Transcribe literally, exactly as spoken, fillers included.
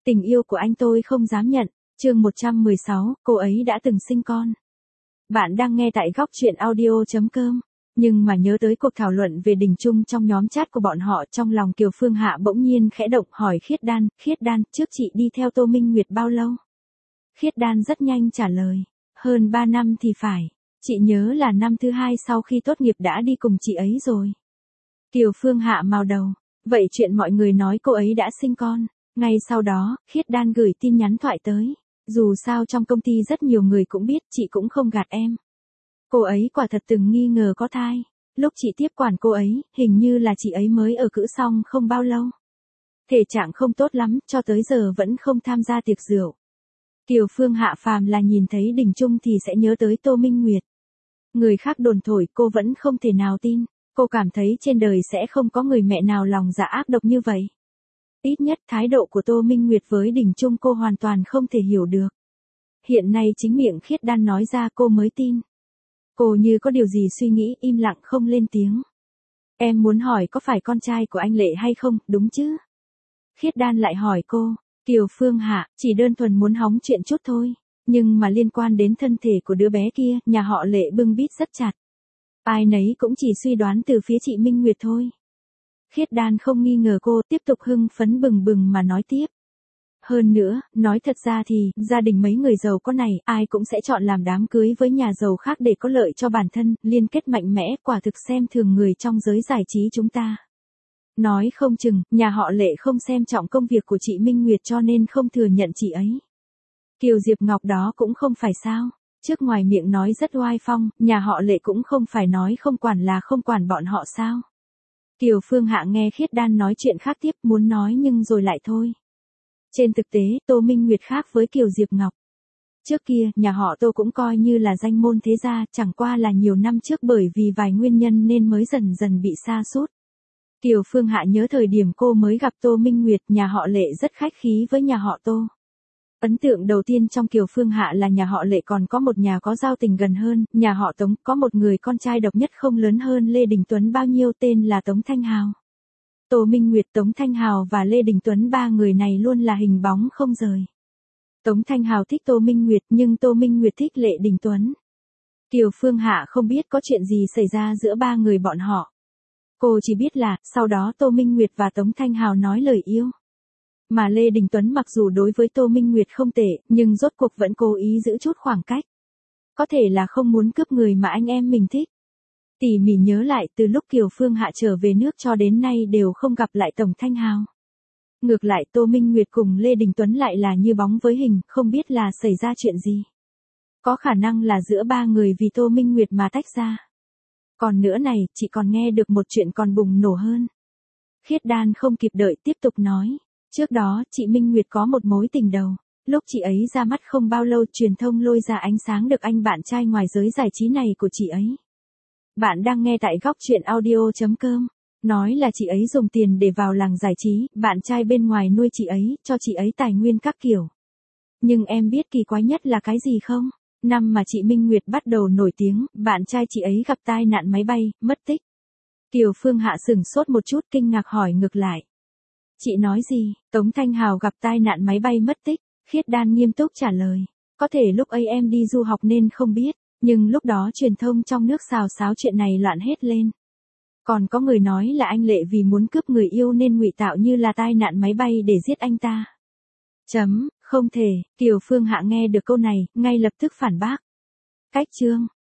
Tình yêu của anh tôi không dám nhận. Chương một trăm mười sáu, cô ấy đã từng sinh con. Bạn đang nghe tại góc truyện audio chấm com. Nhưng mà nhớ tới cuộc thảo luận về Đình Chung trong nhóm chat của bọn họ, trong lòng Kiều Phương Hạ bỗng nhiên khẽ động, hỏi Khiết Đan, Khiết Đan, trước chị đi theo Tô Minh Nguyệt bao lâu? Khiết Đan rất nhanh trả lời, hơn ba năm thì phải. Chị nhớ là năm thứ hai sau khi tốt nghiệp đã đi cùng chị ấy rồi. Kiều Phương Hạ mào đầu, vậy chuyện mọi người nói cô ấy đã sinh con. Ngay sau đó, Khiết Đan gửi tin nhắn thoại tới. Dù sao trong công ty rất nhiều người cũng biết, chị cũng không gạt em. Cô ấy quả thật từng nghi ngờ có thai. Lúc chị tiếp quản cô ấy, hình như là chị ấy mới ở cữ xong không bao lâu. Thể trạng không tốt lắm, cho tới giờ vẫn không tham gia tiệc rượu. Kiều Phương Hạ phàm là nhìn thấy Đình Chung thì sẽ nhớ tới Tô Minh Nguyệt. Người khác đồn thổi cô vẫn không thể nào tin. Cô cảm thấy trên đời sẽ không có người mẹ nào lòng dạ ác độc như vậy. Ít nhất thái độ của Tô Minh Nguyệt với Đình Chung cô hoàn toàn không thể hiểu được. Hiện nay chính miệng Khiết Đan nói ra cô mới tin. Cô như có điều gì suy nghĩ, im lặng không lên tiếng. Em muốn hỏi có phải con trai của anh Lệ hay không, đúng chứ? Khiết Đan lại hỏi cô. Kiều Phương Hạ chỉ đơn thuần muốn hóng chuyện chút thôi. Nhưng mà liên quan đến thân thể của đứa bé kia, nhà họ Lệ bưng bít rất chặt. Ai nấy cũng chỉ suy đoán từ phía chị Minh Nguyệt thôi. Khiết Đan không nghi ngờ cô, tiếp tục hưng phấn bừng bừng mà nói tiếp. Hơn nữa, nói thật ra thì, gia đình mấy người giàu có này, ai cũng sẽ chọn làm đám cưới với nhà giàu khác để có lợi cho bản thân, liên kết mạnh mẽ, quả thực xem thường người trong giới giải trí chúng ta. Nói không chừng, nhà họ Lệ không xem trọng công việc của chị Minh Nguyệt cho nên không thừa nhận chị ấy. Kiều Diệp Ngọc đó cũng không phải sao. Trước ngoài miệng nói rất oai phong, nhà họ Lệ cũng không phải nói không quản là không quản bọn họ sao. Kiều Phương Hạ nghe Khiết Đan nói chuyện khác tiếp, muốn nói nhưng rồi lại thôi. Trên thực tế, Tô Minh Nguyệt khác với Kiều Diệp Ngọc. Trước kia, nhà họ Tô cũng coi như là danh môn thế gia, chẳng qua là nhiều năm trước bởi vì vài nguyên nhân nên mới dần dần bị sa sút. Kiều Phương Hạ nhớ thời điểm cô mới gặp Tô Minh Nguyệt, nhà họ Lệ rất khách khí với nhà họ Tô. Ấn tượng đầu tiên trong Kiều Phương Hạ là nhà họ Lệ còn có một nhà có giao tình gần hơn, nhà họ Tống có một người con trai độc nhất không lớn hơn Lê Đình Tuấn bao nhiêu, tên là Tống Thanh Hào. Tô Minh Nguyệt, Tống Thanh Hào và Lê Đình Tuấn ba người này luôn là hình bóng không rời. Tống Thanh Hào thích Tô Minh Nguyệt nhưng Tô Minh Nguyệt thích Lê Đình Tuấn. Kiều Phương Hạ không biết có chuyện gì xảy ra giữa ba người bọn họ. Cô chỉ biết là, sau đó Tô Minh Nguyệt và Tống Thanh Hào nói lời yêu. Mà Lê Đình Tuấn mặc dù đối với Tô Minh Nguyệt không tệ, nhưng rốt cuộc vẫn cố ý giữ chút khoảng cách. Có thể là không muốn cướp người mà anh em mình thích. Tỉ mỉ nhớ lại, từ lúc Kiều Phương Hạ trở về nước cho đến nay đều không gặp lại Tống Thanh Hào. Ngược lại Tô Minh Nguyệt cùng Lê Đình Tuấn lại là như bóng với hình, không biết là xảy ra chuyện gì. Có khả năng là giữa ba người vì Tô Minh Nguyệt mà tách ra. Còn nữa này, chị còn nghe được một chuyện còn bùng nổ hơn. Khiết Đan không kịp đợi tiếp tục nói. Trước đó, chị Minh Nguyệt có một mối tình đầu. Lúc chị ấy ra mắt không bao lâu, truyền thông lôi ra ánh sáng được anh bạn trai ngoài giới giải trí này của chị ấy. Bạn đang nghe tại góc truyện audio chấm com. Nói là chị ấy dùng tiền để vào làng giải trí, bạn trai bên ngoài nuôi chị ấy, cho chị ấy tài nguyên các kiểu. Nhưng em biết kỳ quái nhất là cái gì không? Năm mà chị Minh Nguyệt bắt đầu nổi tiếng, bạn trai chị ấy gặp tai nạn máy bay, mất tích. Kiều Phương Hạ sửng sốt một chút, kinh ngạc hỏi ngược lại. Chị nói gì? Tống Thanh Hào gặp tai nạn máy bay mất tích. Khiết Đan nghiêm túc trả lời. Có thể lúc ấy em đi du học nên không biết, nhưng lúc đó truyền thông trong nước xào xáo chuyện này loạn hết lên. Còn có người nói là anh Lệ vì muốn cướp người yêu nên ngụy tạo như là tai nạn máy bay để giết anh ta. Chấm, không thể. Kiều Phương Hạ nghe được câu này, ngay lập tức phản bác. Cách chương.